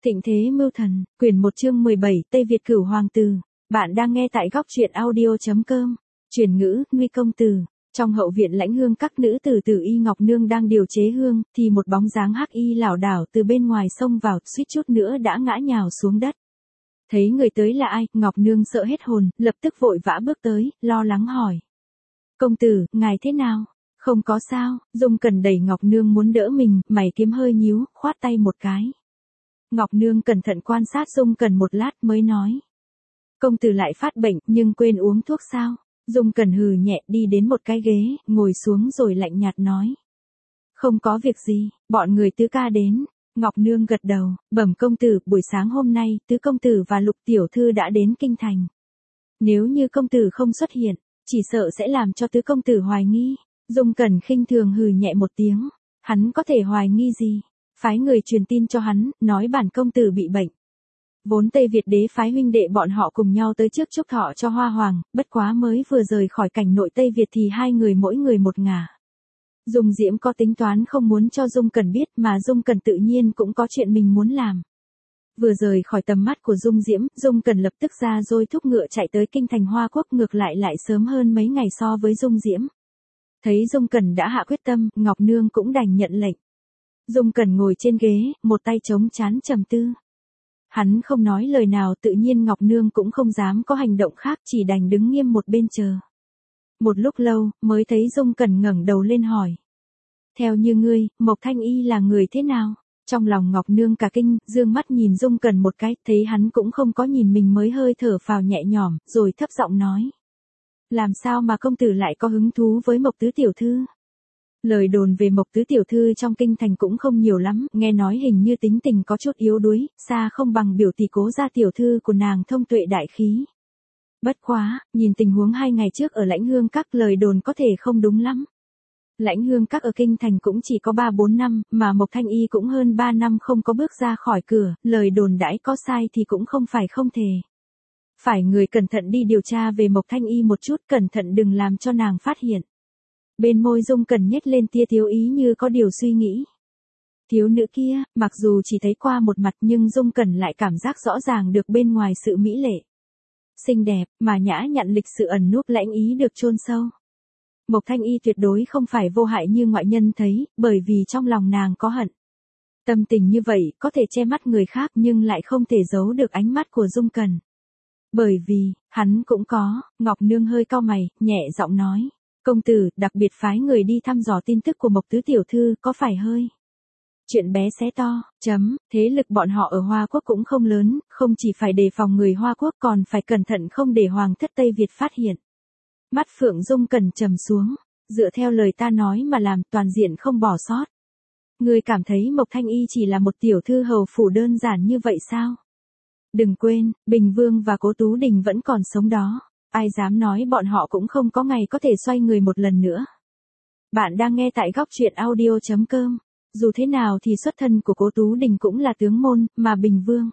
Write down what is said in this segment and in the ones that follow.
Thịnh thế mưu thần, quyển 1 chương 17, Tây Việt Cửu Hoàng tử. Bạn đang nghe tại góc truyện audio.com. Chuyển ngữ, Nguy công tử. Trong hậu viện Lãnh Hương các nữ tử Tử Y Ngọc Nương đang điều chế hương, thì một bóng dáng hắc y lảo đảo từ bên ngoài xông vào, suýt chút nữa đã ngã nhào xuống đất. Thấy người tới là ai, Ngọc Nương sợ hết hồn, lập tức vội vã bước tới, lo lắng hỏi. Công tử, ngài thế nào? Không có sao. Dung Cẩn đẩy Ngọc Nương muốn đỡ mình, mày kiếm hơi nhíu, khoát tay một cái. Ngọc Nương cẩn thận quan sát Dung Cẩn một lát mới nói. Công tử lại phát bệnh, nhưng quên uống thuốc sao? Dung Cẩn hừ nhẹ đi đến một cái ghế, ngồi xuống rồi lạnh nhạt nói. Không có việc gì, bọn người tứ ca đến. Ngọc Nương gật đầu, bẩm công tử, buổi sáng hôm nay, tứ công tử và Lục tiểu thư đã đến kinh thành. Nếu như công tử không xuất hiện, chỉ sợ sẽ làm cho tứ công tử hoài nghi. Dung Cẩn khinh thường hừ nhẹ một tiếng. Hắn có thể hoài nghi gì? Phái người truyền tin cho hắn, nói bản công tử bị bệnh. Vốn Tây Việt đế phái huynh đệ bọn họ cùng nhau tới trước chúc thọ cho Hoa Hoàng, bất quá mới vừa rời khỏi cảnh nội Tây Việt thì hai người mỗi người một ngả. Dung Diễm có tính toán không muốn cho Dung Cẩn biết, mà Dung Cẩn tự nhiên cũng có chuyện mình muốn làm. Vừa rời khỏi tầm mắt của Dung Diễm, Dung Cẩn lập tức ra rồi thúc ngựa chạy tới kinh thành Hoa Quốc, ngược lại sớm hơn mấy ngày so với Dung Diễm. Thấy Dung Cẩn đã hạ quyết tâm, Ngọc Nương cũng đành nhận lệnh. Dung Cẩn ngồi trên ghế, một tay chống trán trầm tư. Hắn không nói lời nào, tự nhiên Ngọc Nương cũng không dám có hành động khác, chỉ đành đứng nghiêm một bên chờ. Một lúc lâu, mới thấy Dung Cẩn ngẩng đầu lên hỏi. Theo như ngươi, Mộc Thanh Y là người thế nào? Trong lòng Ngọc Nương cả kinh, dương mắt nhìn Dung Cẩn một cái, thấy hắn cũng không có nhìn mình mới hơi thở phào nhẹ nhõm, rồi thấp giọng nói. Làm sao mà công tử lại có hứng thú với Mộc tứ tiểu thư? Lời đồn về Mộc tứ tiểu thư trong kinh thành cũng không nhiều lắm, nghe nói hình như tính tình có chút yếu đuối, xa không bằng biểu tỷ Cố gia tiểu thư của nàng thông tuệ đại khí. Bất quá, nhìn tình huống 2 ngày trước ở Lãnh Hương các, lời đồn có thể không đúng lắm. Lãnh Hương các ở kinh thành cũng chỉ có 3-4 năm, mà Mộc Thanh Y cũng hơn 3 năm không có bước ra khỏi cửa, lời đồn đãi có sai thì cũng không phải không thể. Phải người cẩn thận đi điều tra về Mộc Thanh Y một chút, cẩn thận đừng làm cho nàng phát hiện. Bên môi Dung Cẩn nhếch lên tia thiếu ý như có điều suy nghĩ. Thiếu nữ kia, mặc dù chỉ thấy qua một mặt nhưng Dung Cẩn lại cảm giác rõ ràng được bên ngoài sự mỹ lệ. Xinh đẹp, mà nhã nhặn lịch sự ẩn núp lãnh ý được chôn sâu. Mộc Thanh Y tuyệt đối không phải vô hại như ngoại nhân thấy, bởi vì trong lòng nàng có hận. Tâm tình như vậy, có thể che mắt người khác nhưng lại không thể giấu được ánh mắt của Dung Cẩn. Bởi vì, hắn cũng có. Ngọc Nương hơi cau mày, nhẹ giọng nói. Công tử, đặc biệt phái người đi thăm dò tin tức của Mộc tứ tiểu thư, có phải hơi chuyện bé xé to, thế lực bọn họ ở Hoa Quốc cũng không lớn, không chỉ phải đề phòng người Hoa Quốc còn phải cẩn thận không để Hoàng thất Tây Việt phát hiện. Mắt Phượng Dung Cẩn trầm xuống, dựa theo lời ta nói mà làm, toàn diện không bỏ sót. Ngươi cảm thấy Mộc Thanh Y chỉ là một tiểu thư hầu phủ đơn giản như vậy sao? Đừng quên, Bình Vương và Cố Tú Đình vẫn còn sống đó. Ai dám nói bọn họ cũng không có ngày có thể xoay người một lần nữa. Bạn đang nghe tại góc truyện audio.com. Dù thế nào thì xuất thân của Cố Tú Đình cũng là tướng môn, mà Bình Vương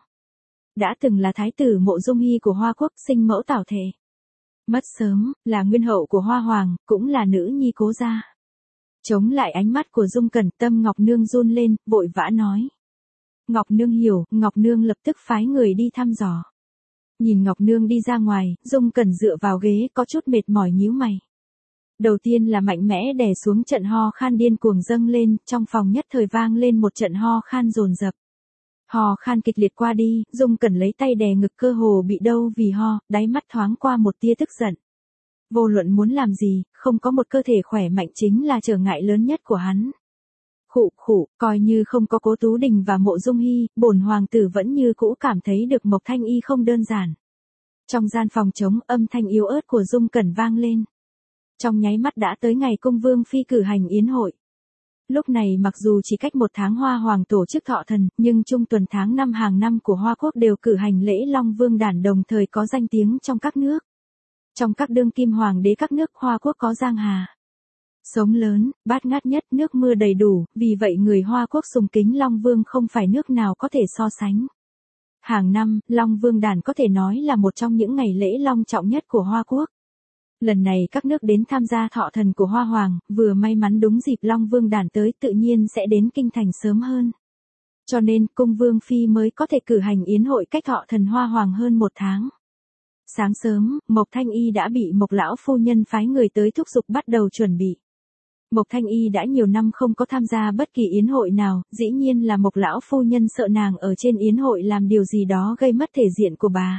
đã từng là thái tử Mộ Dung Hy của Hoa Quốc, sinh mẫu Tảo Thể. Mất sớm, là nguyên hậu của Hoa Hoàng, cũng là nữ nhi Cố gia. Chống lại ánh mắt của Dung Cẩn, tâm Ngọc Nương run lên, vội vã nói. Ngọc Nương hiểu, Ngọc Nương lập tức phái người đi thăm dò. Nhìn Ngọc Nương đi ra ngoài, Dung Cẩn dựa vào ghế có chút mệt mỏi nhíu mày. Đầu tiên là mạnh mẽ đè xuống trận ho khan điên cuồng dâng lên, trong phòng nhất thời vang lên một trận ho khan dồn dập. Ho khan kịch liệt qua đi, Dung Cẩn lấy tay đè ngực cơ hồ bị đau vì ho, đáy mắt thoáng qua một tia tức giận. Vô luận muốn làm gì, không có một cơ thể khỏe mạnh chính là trở ngại lớn nhất của hắn. Khụ, coi như không có Cố Tú Đình và Mộ Dung Hy, bổn hoàng tử vẫn như cũ cảm thấy được Mộc Thanh Y không đơn giản. Trong gian phòng trống, âm thanh yếu ớt của Dung Cẩn vang lên. Trong nháy mắt đã tới ngày cung vương phi cử hành yến hội. Lúc này mặc dù chỉ cách 1 tháng Hoa Hoàng tổ chức thọ thần, nhưng trung tuần tháng 5 hàng năm của Hoa Quốc đều cử hành lễ Long Vương đản, đồng thời có danh tiếng trong các nước. Trong các đương kim hoàng đế các nước Hoa Quốc có Giang Hà. Sống lớn, bát ngát nhất, nước mưa đầy đủ, vì vậy người Hoa Quốc sùng kính Long Vương không phải nước nào có thể so sánh. Hàng năm, Long Vương đản có thể nói là một trong những ngày lễ long trọng nhất của Hoa Quốc. Lần này các nước đến tham gia thọ thần của Hoa Hoàng, vừa may mắn đúng dịp Long Vương đản tới, tự nhiên sẽ đến kinh thành sớm hơn. Cho nên, cung vương phi mới có thể cử hành yến hội cách thọ thần hoa hoàng hơn 1 tháng. Sáng sớm, Mộc Thanh Y đã bị Mộc lão phu nhân phái người tới thúc giục bắt đầu chuẩn bị. Mộc Thanh Y đã nhiều năm không có tham gia bất kỳ yến hội nào, dĩ nhiên là Mộc lão phu nhân sợ nàng ở trên yến hội làm điều gì đó gây mất thể diện của bà.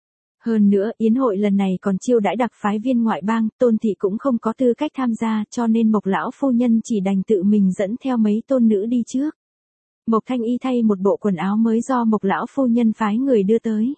Hơn nữa, yến hội lần này còn chiêu đãi đặc phái viên ngoại bang, Tôn thị cũng không có tư cách tham gia, cho nên Mộc lão phu nhân chỉ đành tự mình dẫn theo mấy tôn nữ đi trước. Mộc Thanh Y thay một bộ quần áo mới do Mộc lão phu nhân phái người đưa tới.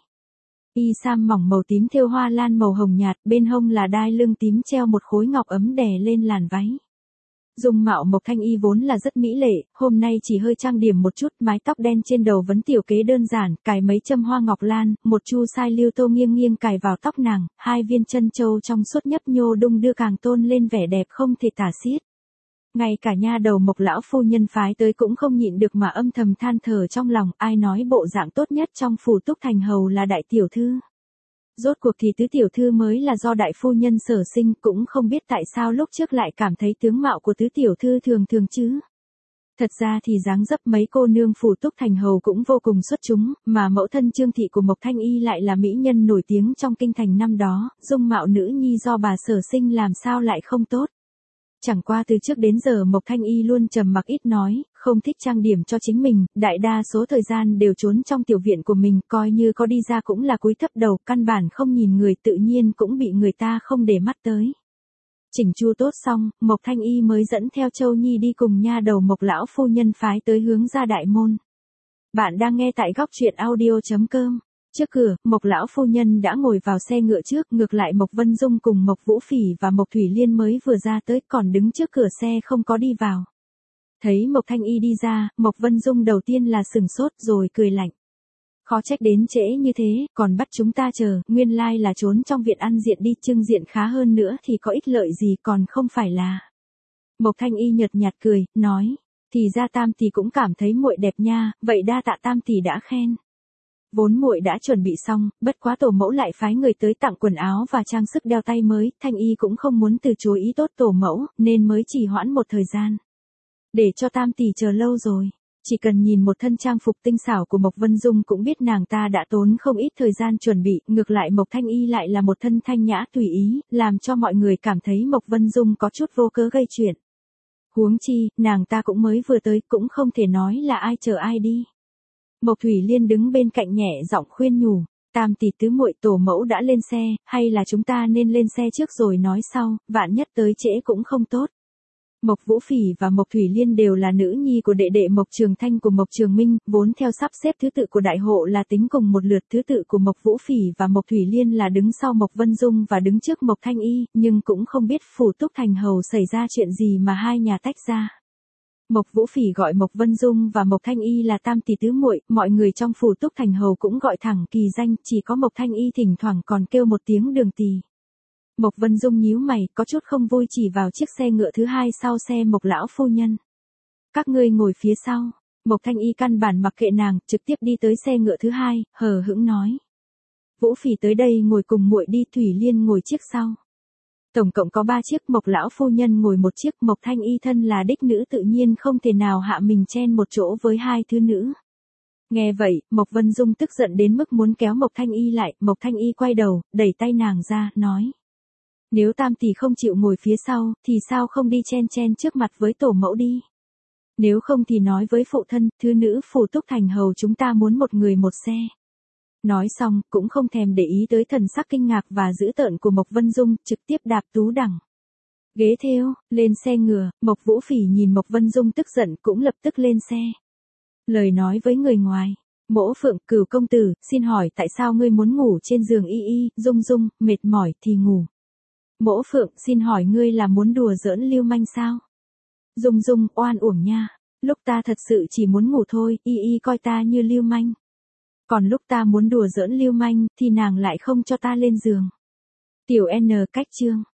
Y sam mỏng màu tím thêu hoa lan màu hồng nhạt, bên hông là đai lưng tím treo một khối ngọc ấm đè lên làn váy. Dung mạo Mộc Thanh Y vốn là rất mỹ lệ, hôm nay chỉ hơi trang điểm một chút, mái tóc đen trên đầu vấn tiểu kế đơn giản, cài mấy châm hoa ngọc lan, một chu sai lưu tô nghiêng nghiêng cài vào tóc nàng, 2 viên chân châu trong suốt nhấp nhô đung đưa càng tôn lên vẻ đẹp không thể tả xiết. Ngay cả nha đầu Mộc lão phu nhân phái tới cũng không nhịn được mà âm thầm than thở trong lòng, ai nói bộ dạng tốt nhất trong phủ Túc Thành hầu là đại tiểu thư. Rốt cuộc thì tứ tiểu thư mới là do đại phu nhân sở sinh, cũng không biết tại sao lúc trước lại cảm thấy tướng mạo của tứ tiểu thư thường thường chứ. Thật ra thì dáng dấp mấy cô nương phủ Túc Thành hầu cũng vô cùng xuất chúng, mà mẫu thân Trương thị của Mộc Thanh Y lại là mỹ nhân nổi tiếng trong kinh thành năm đó, dung mạo nữ nhi do bà sở sinh làm sao lại không tốt. Chẳng qua từ trước đến giờ Mộc Thanh Y luôn trầm mặc ít nói, không thích trang điểm cho chính mình, đại đa số thời gian đều trốn trong tiểu viện của mình, coi như có đi ra cũng là cúi thấp đầu, căn bản không nhìn người, tự nhiên cũng bị người ta không để mắt tới. Chỉnh chu tốt xong, Mộc Thanh Y mới dẫn theo Châu Nhi đi cùng nha đầu Mộc lão phu nhân phái tới hướng ra đại môn. Bạn đang nghe tại góc truyện audio.com. Trước cửa, Mộc lão phu nhân đã ngồi vào xe ngựa trước, ngược lại Mộc Vân Dung cùng Mộc Vũ Phỉ và Mộc Thủy Liên mới vừa ra tới, còn đứng trước cửa xe không có đi vào. Thấy Mộc Thanh Y đi ra, Mộc Vân Dung đầu tiên là sừng sốt rồi cười lạnh. Khó trách đến trễ như thế, còn bắt chúng ta chờ, nguyên lai là trốn trong viện ăn diện đi, trưng diện khá hơn nữa thì có ích lợi gì, còn không phải là. Mộc Thanh Y nhợt nhạt cười, nói, thì ra Tam tỷ cũng cảm thấy muội đẹp nha, vậy đa tạ Tam tỷ đã khen. Vốn muội đã chuẩn bị xong, bất quá tổ mẫu lại phái người tới tặng quần áo và trang sức đeo tay mới, Thanh Y cũng không muốn từ chối ý tốt tổ mẫu, nên mới trì hoãn một thời gian. Để cho Tam tỷ chờ lâu rồi. Chỉ cần nhìn một thân trang phục tinh xảo của Mộc Vân Dung cũng biết nàng ta đã tốn không ít thời gian chuẩn bị, ngược lại Mộc Thanh Y lại là một thân thanh nhã tùy ý, làm cho mọi người cảm thấy Mộc Vân Dung có chút vô cớ gây chuyện. Huống chi, nàng ta cũng mới vừa tới, cũng không thể nói là ai chờ ai đi. Mộc Thủy Liên đứng bên cạnh nhẹ giọng khuyên nhủ, Tam tỷ tứ muội tổ mẫu đã lên xe, hay là chúng ta nên lên xe trước rồi nói sau, vạn nhất tới trễ cũng không tốt. Mộc Vũ Phỉ và Mộc Thủy Liên đều là nữ nhi của đệ đệ Mộc Trường Thanh của Mộc Trường Minh, vốn theo sắp xếp thứ tự của đại hộ là tính cùng một lượt, thứ tự của Mộc Vũ Phỉ và Mộc Thủy Liên là đứng sau Mộc Vân Dung và đứng trước Mộc Thanh Y, nhưng cũng không biết phủ Túc Thành hầu xảy ra chuyện gì mà hai nhà tách ra. Mộc Vũ Phỉ gọi Mộc Vân Dung và Mộc Thanh Y là tam tỷ tứ muội, mọi người trong phủ Túc Thành hầu cũng gọi thẳng kỳ danh, chỉ có Mộc Thanh Y thỉnh thoảng còn kêu một tiếng Đường tỷ. Mộc Vân Dung nhíu mày, có chút không vui chỉ vào chiếc xe ngựa thứ hai sau xe Mộc lão phu nhân. Các ngươi ngồi phía sau. Mộc Thanh Y căn bản mặc kệ nàng, trực tiếp đi tới xe ngựa thứ hai, hờ hững nói: Vũ Phỉ tới đây ngồi cùng muội đi, Thủy Liên ngồi chiếc sau. Tổng cộng có 3 chiếc, Mộc lão phu nhân ngồi một chiếc, Mộc Thanh Y thân là đích nữ tự nhiên không thể nào hạ mình chen một chỗ với hai thứ nữ. Nghe vậy, Mộc Vân Dung tức giận đến mức muốn kéo Mộc Thanh Y lại, Mộc Thanh Y quay đầu, đẩy tay nàng ra, nói: Nếu tam tỷ không chịu ngồi phía sau, thì sao không đi chen trước mặt với tổ mẫu đi? Nếu không thì nói với phụ thân, thứ nữ phủ Túc Thành hầu chúng ta muốn một người một xe. Nói xong, cũng không thèm để ý tới thần sắc kinh ngạc và dữ tợn của Mộc Vân Dung, trực tiếp đạp tú đẳng. Ghế thêu, lên xe ngựa, Mộc Vũ Phỉ nhìn Mộc Vân Dung tức giận cũng lập tức lên xe. Lời nói với người ngoài: Mỗ Phượng, Cửu công tử, xin hỏi tại sao ngươi muốn ngủ trên giường y y, Dung Dung, mệt mỏi thì ngủ. Mỗ Phượng, xin hỏi ngươi là muốn đùa giỡn lưu manh sao? Dung Dung, oan uổng nha. Lúc ta thật sự chỉ muốn ngủ thôi, y y coi ta như lưu manh. Còn lúc ta muốn đùa giỡn lưu manh, thì nàng lại không cho ta lên giường. Tiểu N cách chương.